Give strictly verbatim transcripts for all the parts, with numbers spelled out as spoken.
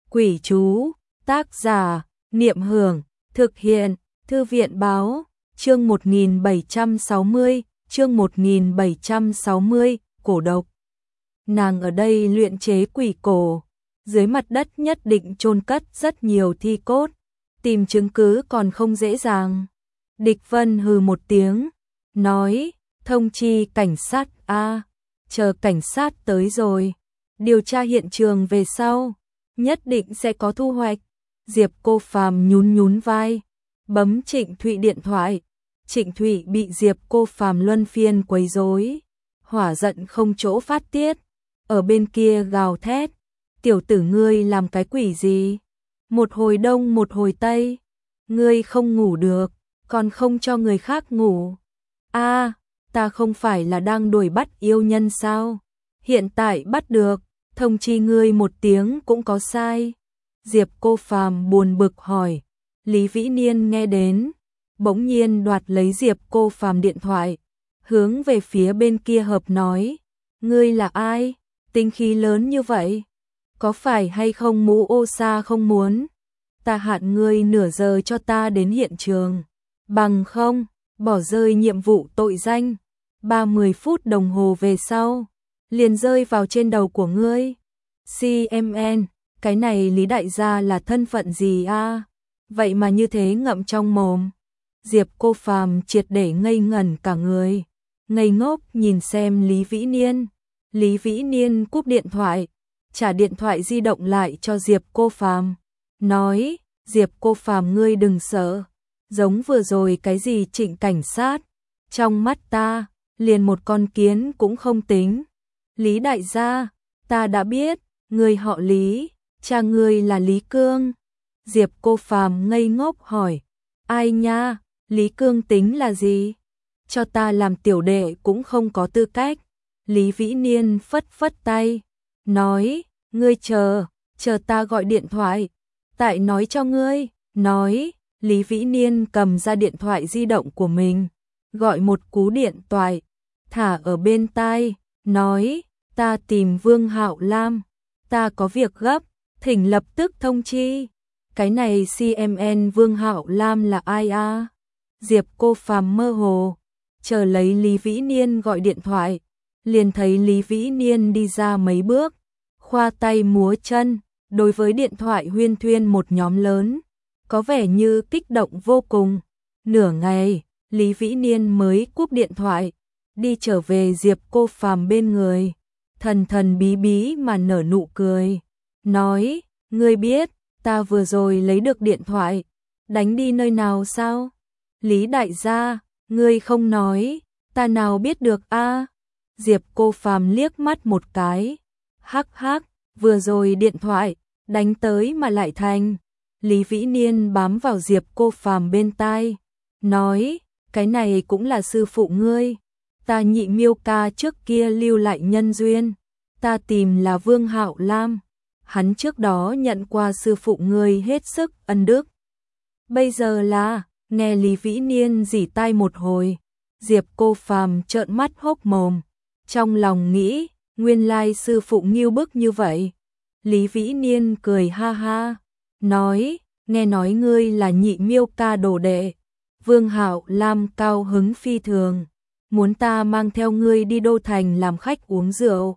Quỷ chú, tác giả, Niệm Hưởng, thực hiện, Thư viện báo, chương một nghìn bảy trăm sáu mươi, chương một nghìn bảy trăm sáu mươi, cổ độc. Nàng ở đây luyện chế quỷ cổ, dưới mặt đất nhất định chôn cất rất nhiều thi cốt, tìm chứng cứ còn không dễ dàng. Địch Vân hừ một tiếng, nói, thông chi cảnh sát a, chờ cảnh sát tới rồi, điều tra hiện trường về sau, nhất định sẽ có thu hoạch. Diệp Cô Phàm nhún nhún vai, bấm Trịnh Thụy điện thoại. Trịnh Thụy bị Diệp Cô Phàm luân phiên quấy rối, hỏa giận không chỗ phát tiết, ở bên kia gào thét, tiểu tử ngươi làm cái quỷ gì? Một hồi đông một hồi tây, ngươi không ngủ được, còn không cho người khác ngủ. A, à, ta không phải là đang đuổi bắt yêu nhân sao? Hiện tại bắt được, thông chi ngươi một tiếng cũng có sai. Diệp Cô Phàm buồn bực hỏi. Lý Vĩ Niên nghe đến, bỗng nhiên đoạt lấy Diệp Cô Phàm điện thoại, hướng về phía bên kia hợp nói, ngươi là ai? Tinh khí lớn như vậy, có phải hay không mũ ô sa không muốn? Ta hạn ngươi nửa giờ cho ta đến hiện trường, bằng không, bỏ rơi nhiệm vụ tội danh, ba mươi phút đồng hồ về sau, liền rơi vào trên đầu của ngươi. xê em en, cái này Lý đại gia là thân phận gì a? Vậy mà như thế ngậm trong mồm. Diệp Cô Phàm triệt để ngây ngẩn cả người, ngây ngốc nhìn xem Lý Vĩ Niên. Lý Vĩ Niên cúp điện thoại, trả điện thoại di động lại cho Diệp Cô Phàm, nói, Diệp Cô Phàm ngươi đừng sợ, giống vừa rồi cái gì Trịnh cảnh sát, trong mắt ta, liền một con kiến cũng không tính. Lý đại gia, ta đã biết, ngươi họ Lý, cha ngươi là Lý Cương. Diệp Cô Phàm ngây ngốc hỏi, ai nha, Lý Cương tính là gì? Cho ta làm tiểu đệ cũng không có tư cách. Lý Vĩ Niên phất phất tay, nói, ngươi chờ, chờ ta gọi điện thoại, tại nói cho ngươi, nói, Lý Vĩ Niên cầm ra điện thoại di động của mình, gọi một cú điện thoại, thả ở bên tai, nói, ta tìm Vương Hạo Lam, ta có việc gấp, thỉnh lập tức thông chi. Cái này xê em en Vương Hạo Lam là ai a? Diệp Cô Phàm mơ hồ, chờ lấy Lý Vĩ Niên gọi điện thoại, liền thấy Lý Vĩ Niên đi ra mấy bước, khoa tay múa chân, đối với điện thoại huyên thuyên một nhóm lớn, có vẻ như kích động vô cùng. Nửa ngày, Lý Vĩ Niên mới cúp điện thoại, đi trở về Diệp Cô Phàm bên người, thần thần bí bí mà nở nụ cười, nói, ngươi biết, ta vừa rồi lấy được điện thoại, đánh đi nơi nào sao? Lý đại gia, ngươi không nói, ta nào biết được a? Diệp Cô Phàm liếc mắt một cái, hắc hắc, vừa rồi điện thoại, đánh tới mà lại thành. Lý Vĩ Niên bám vào Diệp Cô Phàm bên tai, nói, cái này cũng là sư phụ ngươi, ta Nhị Miêu ca trước kia lưu lại nhân duyên, ta tìm là Vương Hạo Lam, hắn trước đó nhận qua sư phụ ngươi hết sức ân đức. Bây giờ là, nghe Lý Vĩ Niên rỉ tai một hồi, Diệp Cô Phàm trợn mắt hốc mồm, trong lòng nghĩ, nguyên lai sư phụ nghiêu bức như vậy. Lý Vĩ Niên cười ha ha, nói, nghe nói ngươi là Nhị Miêu ca đồ đệ. Vương Hạo Lam cao hứng phi thường, muốn ta mang theo ngươi đi đô thành làm khách uống rượu.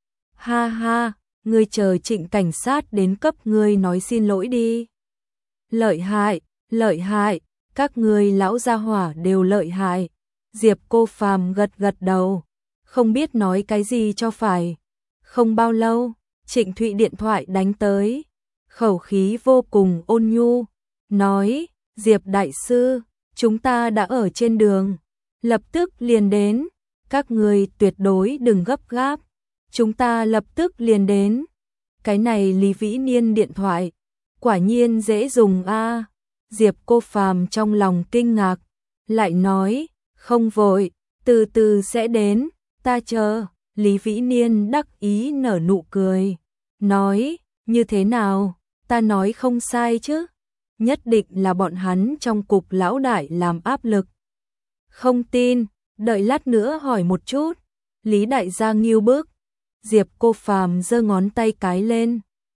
Ha ha, ngươi chờ Trịnh cảnh sát đến cấp ngươi nói xin lỗi đi. Lợi hại, lợi hại, các ngươi lão gia hỏa đều lợi hại. Diệp Cô Phàm gật gật đầu, không biết nói cái gì cho phải. Không bao lâu, Trịnh Thụy điện thoại đánh tới, khẩu khí vô cùng ôn nhu, nói, Diệp đại sư, chúng ta đã ở trên đường, lập tức liền đến, các ngươi tuyệt đối đừng gấp gáp, chúng ta lập tức liền đến. Cái này Lý Vĩ Niên điện thoại, quả nhiên dễ dùng a. Diệp Cô Phàm trong lòng kinh ngạc, lại nói, không vội, từ từ sẽ đến, ta chờ. Lý Vĩ Niên đắc ý nở nụ cười, nói, như thế nào, ta nói không sai chứ, nhất định là bọn hắn trong cục lão đại làm áp lực. Không tin, đợi lát nữa hỏi một chút. Lý đại gia nghiêu bức. Diệp Cô Phàm giơ ngón tay cái lên,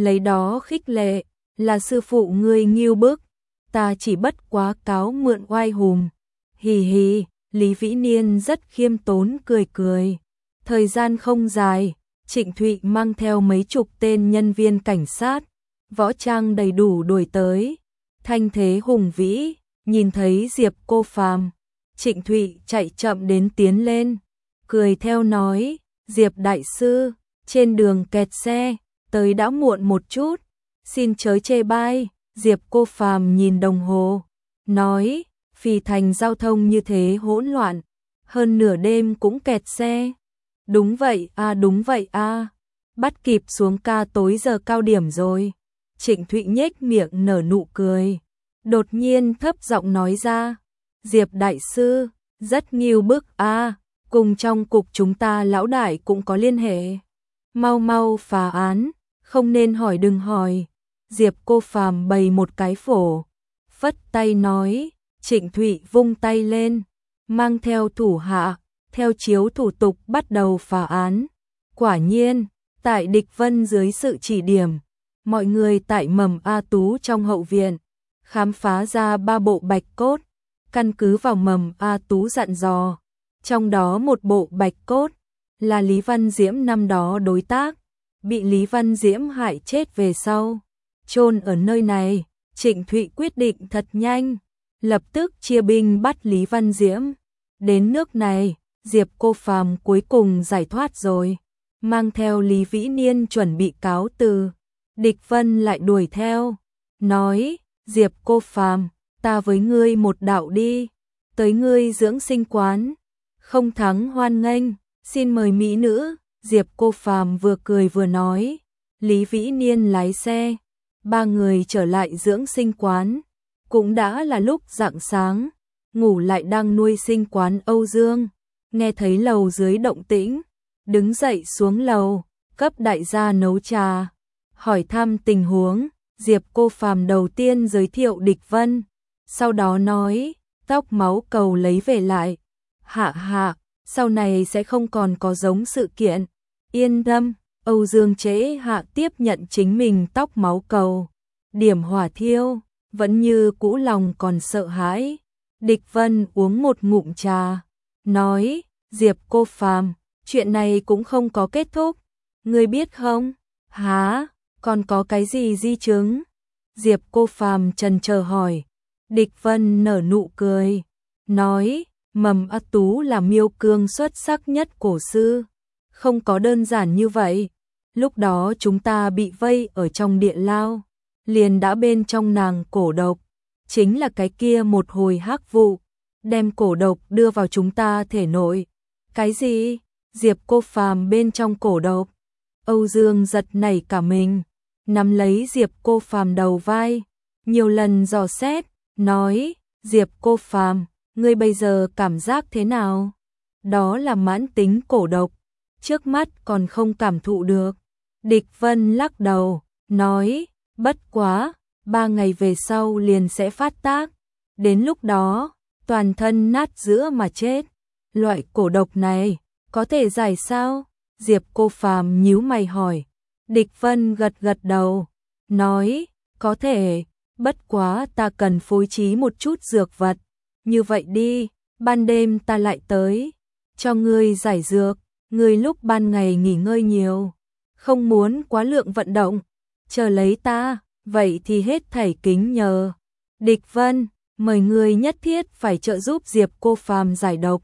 lấy đó khích lệ, là sư phụ ngươi nghiêu bức, ta chỉ bất quá cáo mượn oai hùm. Hì hì, Lý Vĩ Niên rất khiêm tốn cười cười. Thời gian không dài, Trịnh Thụy mang theo mấy chục tên nhân viên cảnh sát, võ trang đầy đủ đuổi tới. Thanh thế hùng vĩ, nhìn thấy Diệp Cô Phàm, Trịnh Thụy chạy chậm đến tiến lên, cười theo nói, Diệp đại sư, trên đường kẹt xe, tới đã muộn một chút, xin chớ chê bai. Diệp Cô Phàm nhìn đồng hồ, nói, Phì Thành giao thông như thế hỗn loạn, hơn nửa đêm cũng kẹt xe. Đúng vậy a, đúng vậy a, bắt kịp xuống ca tối giờ cao điểm rồi. Trịnh Thụy nhếch miệng nở nụ cười, đột nhiên thấp giọng nói ra, Diệp đại sư, rất nghiêu bức a, cùng trong cục chúng ta lão đại cũng có liên hệ. Mau mau phá án, không nên hỏi đừng hỏi. Diệp Cô Phàm bày một cái phổ, phất tay nói, Trịnh Thụy vung tay lên, mang theo thủ hạ, theo chiếu thủ tục bắt đầu phá án. Quả nhiên, tại Địch Vân dưới sự chỉ điểm, mọi người tại Mầm A Tú trong hậu viện, khám phá ra ba bộ bạch cốt, căn cứ vào Mầm A Tú dặn dò. Trong đó một bộ bạch cốt, là Lý Văn Diễm năm đó đối tác, bị Lý Văn Diễm hại chết về sau, chôn ở nơi này. Trịnh Thụy quyết định thật nhanh, lập tức chia binh bắt Lý Văn Diễm. Đến nước này, Diệp Cô Phàm cuối cùng giải thoát rồi, mang theo Lý Vĩ Niên chuẩn bị cáo từ. Địch Vân lại đuổi theo, nói, Diệp Cô Phàm, ta với ngươi một đạo đi, tới ngươi dưỡng sinh quán, không thắng hoan nghênh, xin mời mỹ nữ. Diệp Cô Phàm vừa cười vừa nói, Lý Vĩ Niên lái xe, ba người trở lại dưỡng sinh quán, cũng đã là lúc rạng sáng, ngủ lại đang nuôi sinh quán Âu Dương, nghe thấy lầu dưới động tĩnh, đứng dậy xuống lầu, cấp đại gia nấu trà, hỏi thăm tình huống. Diệp Cô Phàm đầu tiên giới thiệu Địch Vân, sau đó nói, tóc máu cầu lấy về lại. Hạ hạ, sau này sẽ không còn có giống sự kiện. Yên tâm, Âu Dương Chế Hạ tiếp nhận chính mình tóc máu cầu, điểm hỏa thiêu, vẫn như cũ lòng còn sợ hãi. Địch Vân uống một ngụm trà, nói, Diệp Cô Phàm, chuyện này cũng không có kết thúc, ngươi biết không? Hả, còn có cái gì di chứng? Diệp Cô Phàm trần chờ hỏi. Địch Vân nở nụ cười, nói, Mầm A Tú là miêu cương xuất sắc nhất cổ sư, không có đơn giản như vậy. Lúc đó chúng ta bị vây ở trong địa lao, liền đã bên trong nàng cổ độc, chính là cái kia một hồi hắc vụ, đem cổ độc đưa vào chúng ta thể nội. Cái gì? Diệp Cô Phàm bên trong cổ độc? Âu Dương giật nảy cả mình, nắm lấy Diệp Cô Phàm đầu vai, nhiều lần dò xét, nói, Diệp Cô Phàm, ngươi bây giờ cảm giác thế nào? Đó là mãn tính cổ độc, trước mắt còn không cảm thụ được. Địch Vân lắc đầu, nói, bất quá, ba ngày về sau liền sẽ phát tác, đến lúc đó, toàn thân nát giữa mà chết. Loại cổ độc này, có thể giải sao? Diệp Cô Phàm nhíu mày hỏi. Địch Vân gật gật đầu, nói, có thể, bất quá ta cần phối trí một chút dược vật. Như vậy đi, ban đêm ta lại tới, cho ngươi giải dược, ngươi lúc ban ngày nghỉ ngơi nhiều, không muốn quá lượng vận động, chờ lấy ta, vậy thì hết thảy kính nhờ. Địch Vân, mời ngươi nhất thiết phải trợ giúp Diệp Cô Phàm giải độc.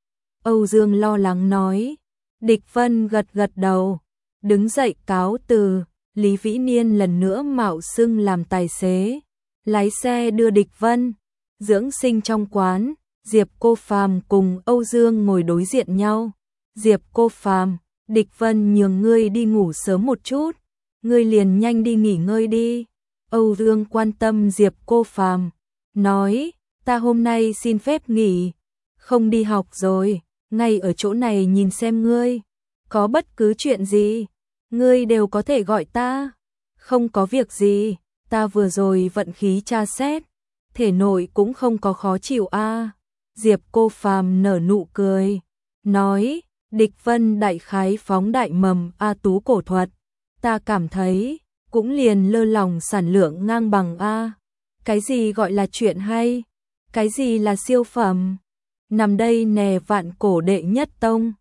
Âu Dương lo lắng nói. Địch Vân gật gật đầu, đứng dậy cáo từ. Lý Vĩ Niên lần nữa mạo xưng làm tài xế, lái xe đưa Địch Vân. Dưỡng sinh trong quán, Diệp Cô Phàm cùng Âu Dương ngồi đối diện nhau. Diệp Cô Phàm, Địch Vân nhường ngươi đi ngủ sớm một chút, ngươi liền nhanh đi nghỉ ngơi đi. Âu Dương quan tâm Diệp Cô Phàm, nói, ta hôm nay xin phép nghỉ, không đi học rồi, ngay ở chỗ này nhìn xem ngươi, có bất cứ chuyện gì, ngươi đều có thể gọi ta. Không có việc gì, ta vừa rồi vận khí tra xét, thể nội cũng không có khó chịu a. À. Diệp Cô Phàm nở nụ cười, nói, Địch Vân đại khái phóng đại Mầm A Tú cổ thuật, ta cảm thấy, cũng liền lơ lòng sản lượng ngang bằng a. Cái gì gọi là chuyện hay? Cái gì là siêu phẩm? Nằm đây nè vạn cổ đệ nhất tông.